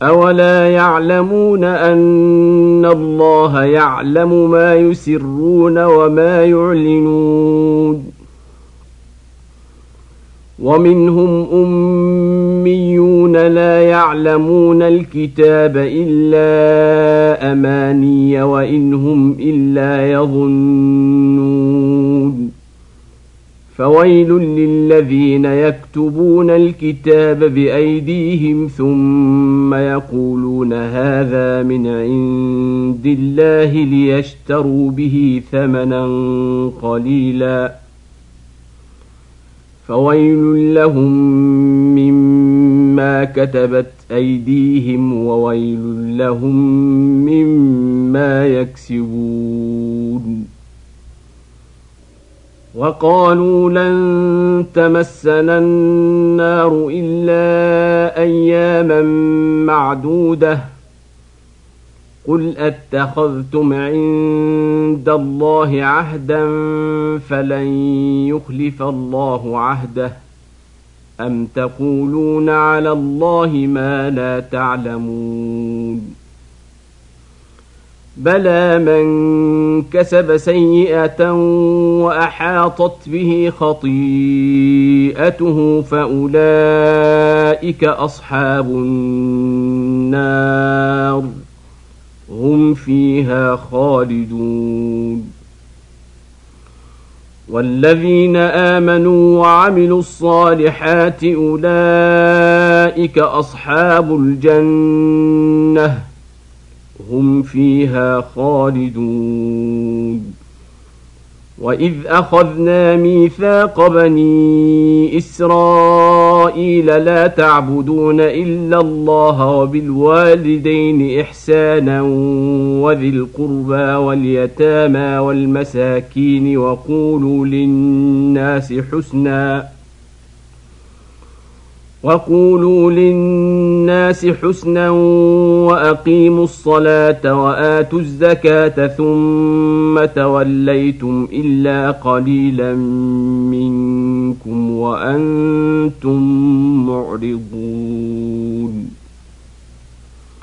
أولا يعلمون أن الله يعلم ما يسرون وما يعلنون ومنهم أميون لا يعلمون الكتاب إلا أماني وإن هم إلا يظنون فويل للذين يكتبون الكتاب بأيديهم ثم يقولون هذا من عند الله ليشتروا به ثمنا قليلا فويل لهم مما كتبت أيديهم وويل لهم مما يكسبون وقالوا لن تمسنا النار إلا أياما معدودة قل أتخذتم عند الله عهدا فلن يخلف الله عهده أم تقولون على الله ما لا تعلمون بلى من كسب سيئة وأحاطت به خطيئته فأولئك أصحاب النار هم فيها خالدون والذين آمنوا وعملوا الصالحات أولئك أصحاب الجنة هم فيها خالدون وإذ أخذنا ميثاق بني إسرائيل لا تعبدون إلا الله وبالوالدين إحسانا وذي القربى واليتامى والمساكين وقولوا للناس حسنا وأقيموا الصلاة وآتوا الزكاة ثم توليتم إلا قليلا منكم وأنتم معرضون